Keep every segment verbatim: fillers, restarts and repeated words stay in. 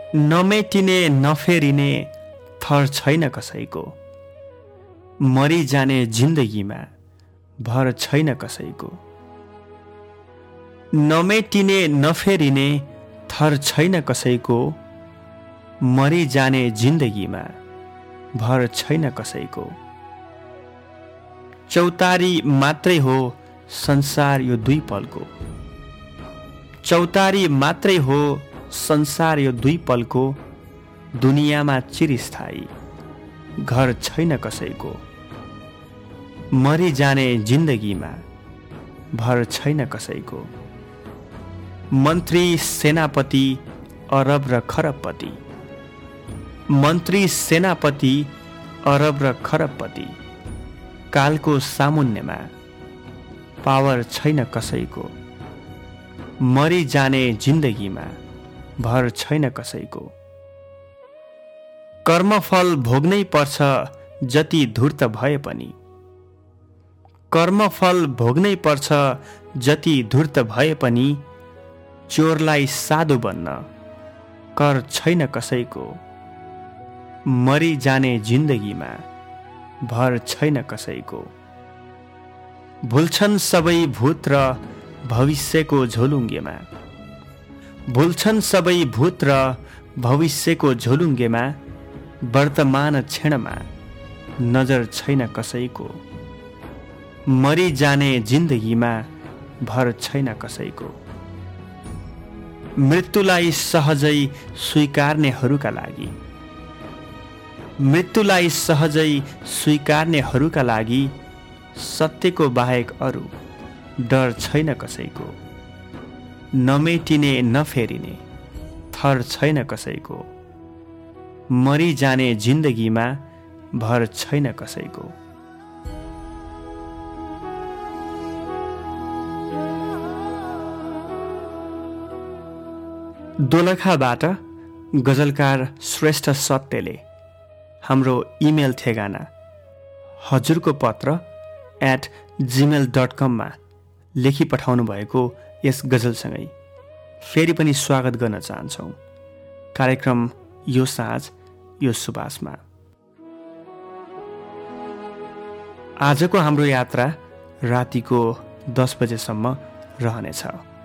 नमेटिने नफेरिने थर छैन कसैको, मरि जाने जिन्दगीमा भर छैन कसैको। नमेटिने नफेरिने थर छैन कसैको, मरि जाने जिन्दगीमा भर छैन कसैको। चौतारी मात्रै हो संसार यो दुई पलको, चौतारी मात्रै हो संसार यो दुई पलको। दुनियाँमा चिरस्थायी घर छैन कसैको, मरि जाने जिन्दगीमा भर छैन कसैको। मन्त्री सेनापति अरब र खरबपति, मन्त्री सेनापति अरब र खरबपति। कालको सामुन्यमा पावर छैन कसैको, मरि जाने जिन्दगीमा भर छैन कसैको। कर्मफल भोग्नै पर्छ जति धूर्त भए पनि, कर्मफल भोग्नै पर्छ जति धूर्त भए पनि। चोरलाई साधु बन्न कर छैन कसैको, मरि जाने जिन्दगीमा भर छैन कसैको। भुल्छन् सबै भूत र भविष्यको झोलुङ्गेमा, भुल्छन् सबै भूत र भविष्यको झोलुङ्गेमा। वर्तमान क्षणमा नजर छैन कसैको, मरि जाने जिन्दगीमा भर छैन कसैको। मृत्युलाई सहजै स्वीकार्नेहरूका लागि, मृत्युलाई सहजै स्वीकार्नेहरूका लागि। सत्यको बाहेक अरू डर छैन कसैको, नमेटिने नफेरिने थर छैन कसैको। मरि जाने जिन्दगीमा भर छैन कसैको। दोलखाबाट गजलकार श्रेष्ठ सत्यले हाम्रो इमेल ठेगाना हजुरको पत्र एट जीमेल डट कममा लेखी पठाउनु भएको यस गजलसँगै फेरि पनि स्वागत गर्न चाहन्छौँ कार्यक्रम यो साँझ यो सुबासमा। आजको हाम्रो यात्रा रातिको दस बजेसम्म रहनेछ।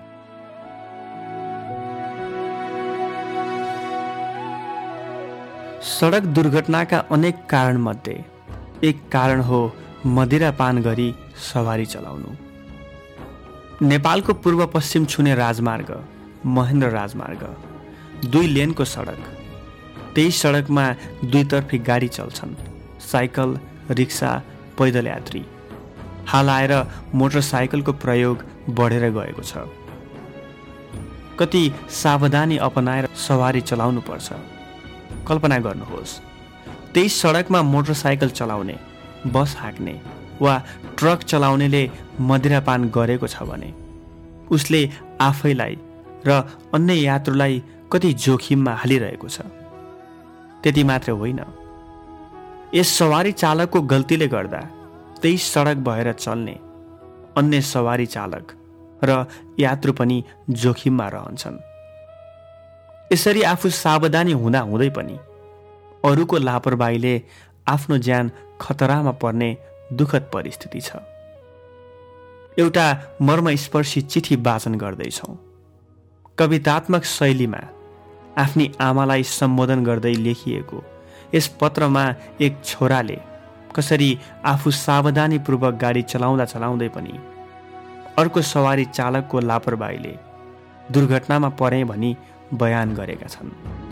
सडक दुर्घटनाका अनेक कारणमध्ये एक कारण हो मदिरापान गरी सवारी चलाउनु। नेपालको पूर्व पश्चिम छुने राजमार्ग महेन्द्र राजमार्ग दुई लेनको सडक। त्यही सडकमा दुईतर्फी गाडी चल्छन्, साइकल, रिक्सा, पैदल यात्री। हाल आएर मोटरसाइकलको प्रयोग बढेर गएको छ। कति सावधानी अपनाएर सवारी चलाउनु पर्छ। कल्पना गर्नुहोस्, त्यही सडकमा मोटरसाइकल चलाउने, बस हाँक्ने वा ट्रक चलाउनेले मदिरापान गरेको छ भने उसले आफैलाई र अन्य यात्रुलाई कति जोखिममा हालिरहेको छ। त्यति मात्र होइन, यस सवारी चालकको गल्तीले गर्दा त्यही सडक भएर चल्ने अन्य सवारी चालक र यात्रु पनि जोखिममा रहन्छन्। यसरी आफू सावधानी हुँदा हुँदै पनि अरूको लापरवाहीले आफ्नो ज्यान खतरामा पर्ने दुःखद परिस्थिति छ। एउटा मर्मस्पर्शी चिठी वाचन गर्दैछौँ। कवितात्मक शैलीमा आफ्नी आमालाई सम्बोधन गर्दै लेखिएको यस पत्रमा एक छोराले कसरी आफू सावधानीपूर्वक गाडी चलाउँदा चलाउँदै पनि अर्को सवारी चालकको लापरवाहीले दुर्घटनामा परे भनी बयान गरेका छन्।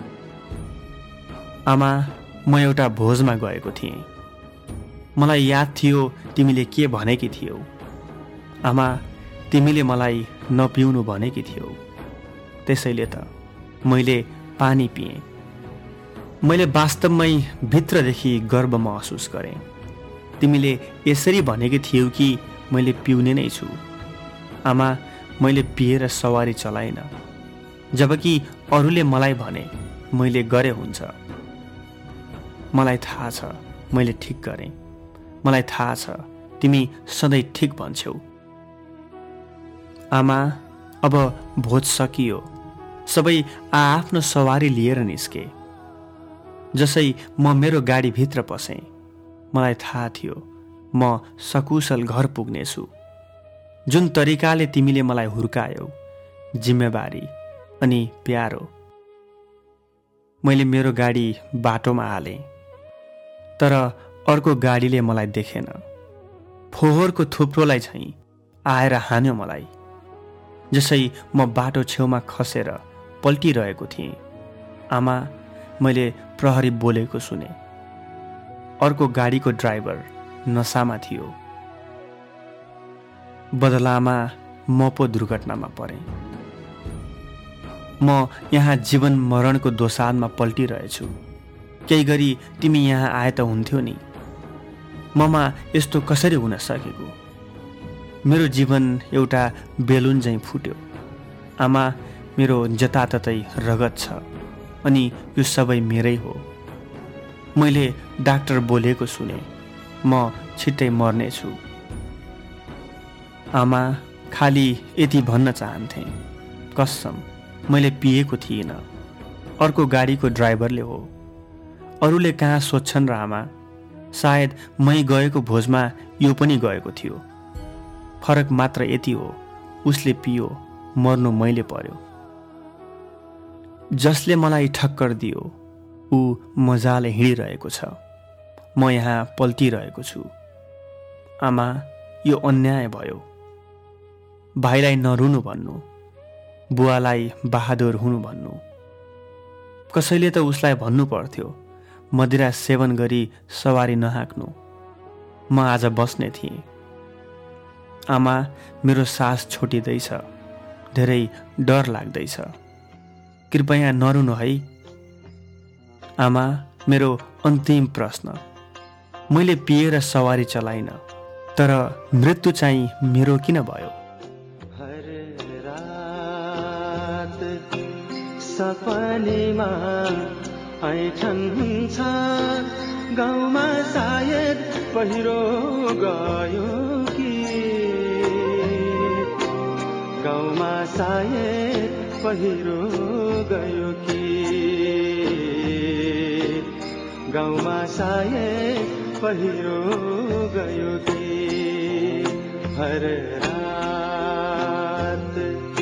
आमा, म एउटा भोजमा गएको थिएँ। मलाई याद थियो तिमीले के भनेकी थियौ। आमा, तिमीले मलाई नपिउनु भनेकी थियौ। त्यसैले त मैले पानी पिएँ। मैले वास्तवमै भित्रदेखि गर्व महसुस गरेँ। तिमीले यसरी भनेकी थियौ कि मैले पिउने नै छु। आमा, मैले पिएर सवारी चलाइन, जबकि अरूले मलाई भने मैले गरे हुन्छ। मलाई थाहा छ मैले ठिक गरेँ। मलाई थाहा छ तिमी सधैँ ठिक भन्छौ। आमा, अब भोज सकियो, सबै आआफ्नो सवारी लिएर निस्के। जसै म मेरो गाडीभित्र पसेँ, मलाई थाहा थियो म सकुशल घर पुग्नेछु। जुन तरिकाले तिमीले मलाई हुर्कायौ, जिम्मेवारी अनि प्यारो। मैले मेरो गाडी बाटोमा हालेँ, तर अर्को गाडीले मलाई देखेन। फोहोरको थुप्रोलाई झैँ आएर हान्यो मलाई, जसै म बाटो छेउमा खसेर पल्टिरहेको थिएँ। आमा, मैले प्रहरी बोलेको सुने। अर्को गाडीको ड्राइभर नसामा थियो। बदलामा म पो दुर्घटनामा परेँ। म यहाँ जीवन मरणको दोसाँधमा पल्टिरहेछु। केही गरी तिमी यहाँ आए त हुन्थ्यो नि। ममा यस्तो कसरी हुन सकेको? मेरो जीवन एउटा बेलुन झैँ फुट्यो। आमा, मेरो जताततै रगत छ अनि यो सबै मेरै हो। मैले डाक्टर बोलेको सुने, म छिट्टै मर्नेछु। आमा, खाली यति भन्न चाहन्थेँ। कसम, मैले पिएको थिइनँ। अर्को गाडीको ड्राइभरले हो। अरूले कहाँ सोध्छन् र आमा? सायद मै गएको भोजमा यो पनि गएको थियो। फरक मात्र यति हो, उसले पियो, मर्नु मैले पर्यो। जसले मलाई ठक्कर दियो ऊ मजाले हिँडिरहेको छ। म यहाँ पल्टिरहेको छु। आमा, यो अन्याय भयो। भाइलाई नरुनु भन्नु, बुवालाई बहादुर हुनु भन्नु। कसैले त उसलाई भन्नु पर्थ्यो मदिरा सेवन गरी सवारी नहाँक्नु। म आज बस्ने थिएँ। आमा, मेरो सास छोटिँदैछ, धेरै डर लाग्दैछ। कृपया नरुनु है। आमा, मेरो अन्तिम प्रश्न। मैले पिएर सवारी चलाइन, तर मृत्यु चाहिँ मेरो किन भयो? हर रात सपनीमा ऐठन हुन्छ, गाउँमा सायद पहिरो गयो कि, गाउँमा सायद पहिरो गयो कि, गाउँमा सायद पहिरो गयो कि। हर रात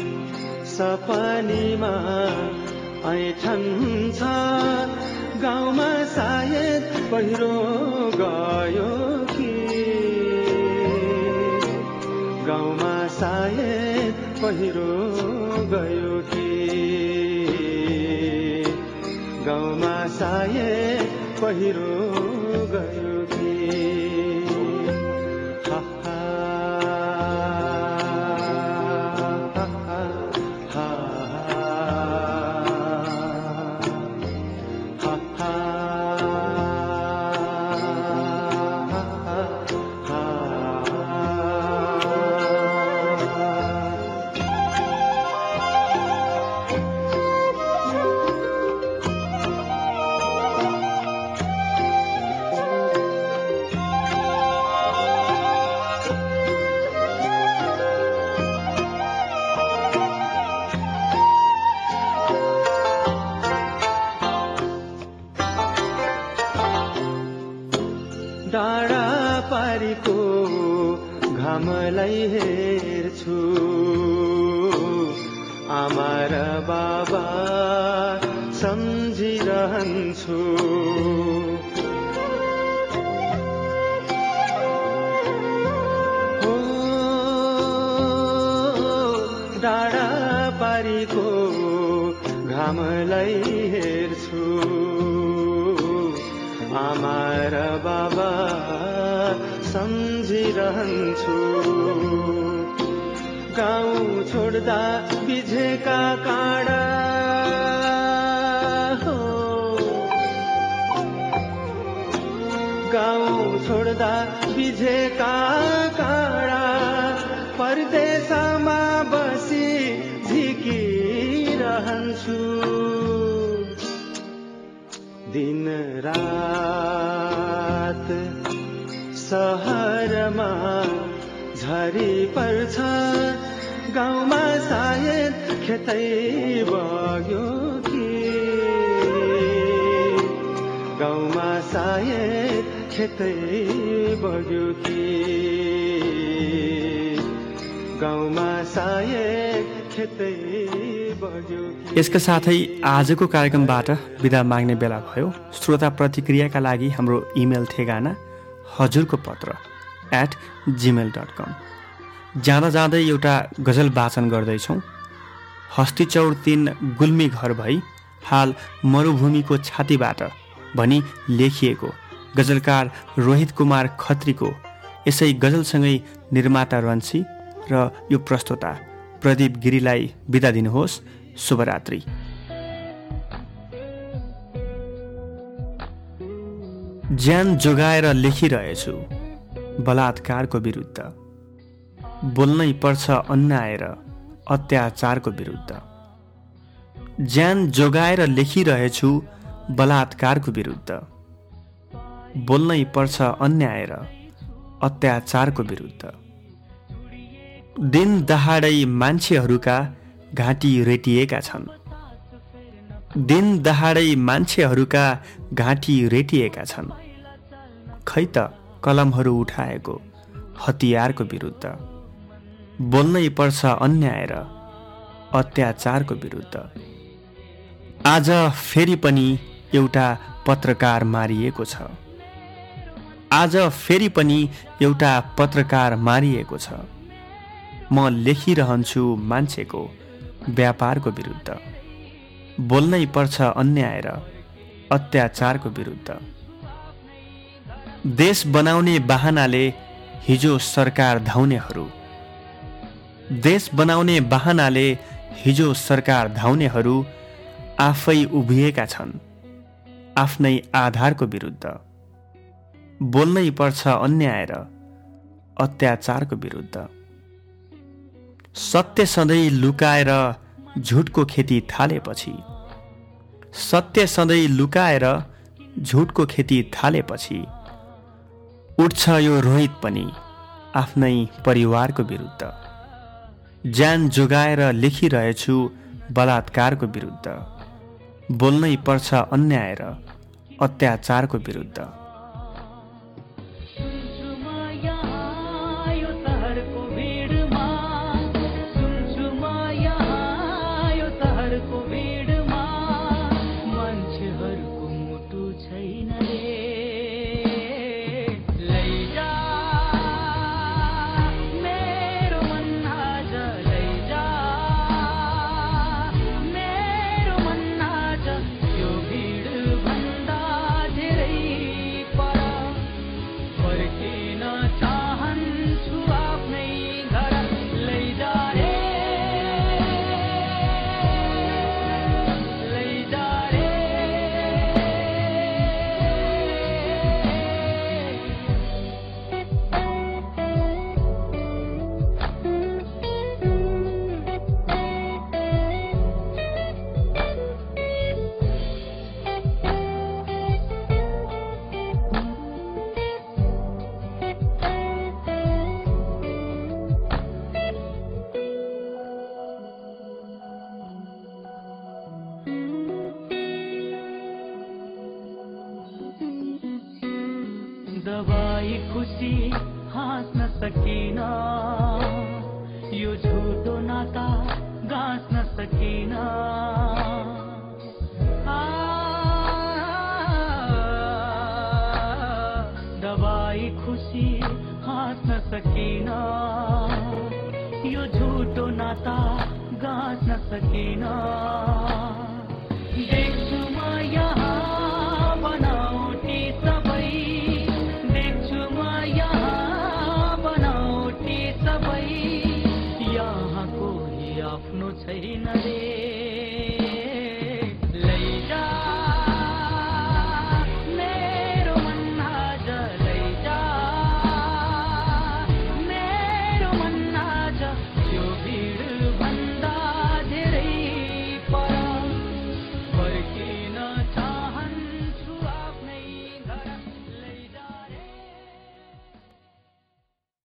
सपनीमा ऐठन छ, गाउँमा सायद पहिरो गयो कि, गाउँमा सायद पहिरो गयो कि, गाउँमा सायद पहिरो गयो कि। हा हा हा हा डाँडा पारीको घामलाई हेर्छु, आमा र बाबा सम्झिरहन्छु। हो डाँडा पारीको घामलाई हेर्छु, आमा र बाबा सम्झिरहन्छु। गाउँ छोड्दा बिझेका काँडा, हो गाउँ छोड्दा बिझेका काँडा, परदेशमा बसी झिकिरहन्छु। दिन रात सहरमा झरी पर्छ, गाउँमा सायद खेतै बग्यो कि गाउँमा सायद खेतै बग्यो कि गाउँमा सायद खेतै बग्यो कि। यसका साथै आजको कार्यक्रमबाट बिदा माग्ने बेला भयो। श्रोता प्रतिक्रियाका लागि हाम्रो इमेल ठेगाना हजुरको पत्र एट जिमेल डट कम। जाँदा जाँदै एउटा गजल वाचन गर्दैछौँ। हस्तीचौर तीन गुल्मी घर भई हाल मरुभूमिको छातीबाट भनी लेखिएको गजलकार रोहित कुमार खत्रीको यसै गजलसँगै निर्माता रन्सी र यो प्रस्तोता प्रदीप गिरीलाई बिदा दिनुहोस्। शुभरात्रि। ज्यान जोगाएर लेखिरहेछु बलात्कारको विरुद्ध, बोल्नै पर्छ अन्याएर अत्याचारको विरुद्ध। ज्यान जोगाएर लेखिरहेछु बलात्कारको विरुद्ध, बोल्नै पर्छ अन्याएर अत्याचारको विरुद्ध। दिन दहाडै मान्छेहरूका घाँटी रेटिएका छन्, दिन दहाडै मान्छेहरूका घाँटी रेटिएका छन्। खै त कलमहरू उठाएको हतियारको विरुद्ध, बोल्नै पर्छ अन्याय र अत्याचारको विरुद्ध। आज फेरि पनि एउटा पत्रकार मारिएको छ, आज फेरि पनि एउटा पत्रकार मारिएको छ। म लेखिरहन्छु मान्छेको व्यापारको विरुद्ध, बोल्नै पर्छ अन्याय र अत्याचारको विरुद्ध। देश बनाउने बहानाले हिजो सरकार धाउनेहरू, देश बनाउने बहानाले हिजो सरकार धाउनेहरू आफै उभिएका छन् आफ्नै आधारको विरुद्ध, बोल्नै पर्छ अन्याय र अत्याचारको विरुद्ध। सत्य सधैँ लुकाएर झुटको खेती थालेपछि, सत्य सधैँ लुकाएर झुटको खेती थालेपछि उठ्छ यो रोहित पनि आफ्नै परिवारको विरुद्ध। ज्यान जोगाएर लेखिरहेछु बलात्कारको विरुद्ध, बोल्नै पर्छ अन्याय र अत्याचारको विरुद्ध। दबाई खुशी हाँस्न सकिन, यो झुटो नाता गाँच्न सकिन। दबाई खुशी हाँस्न सकिन, यो झुटो नाता गाँच्न सकिन। देख्छु म यहाँ बनाउटी सबै, देख्छु म यहाँ बनाउटी सबै, यहाँ कोही आफ्नो छैन रे।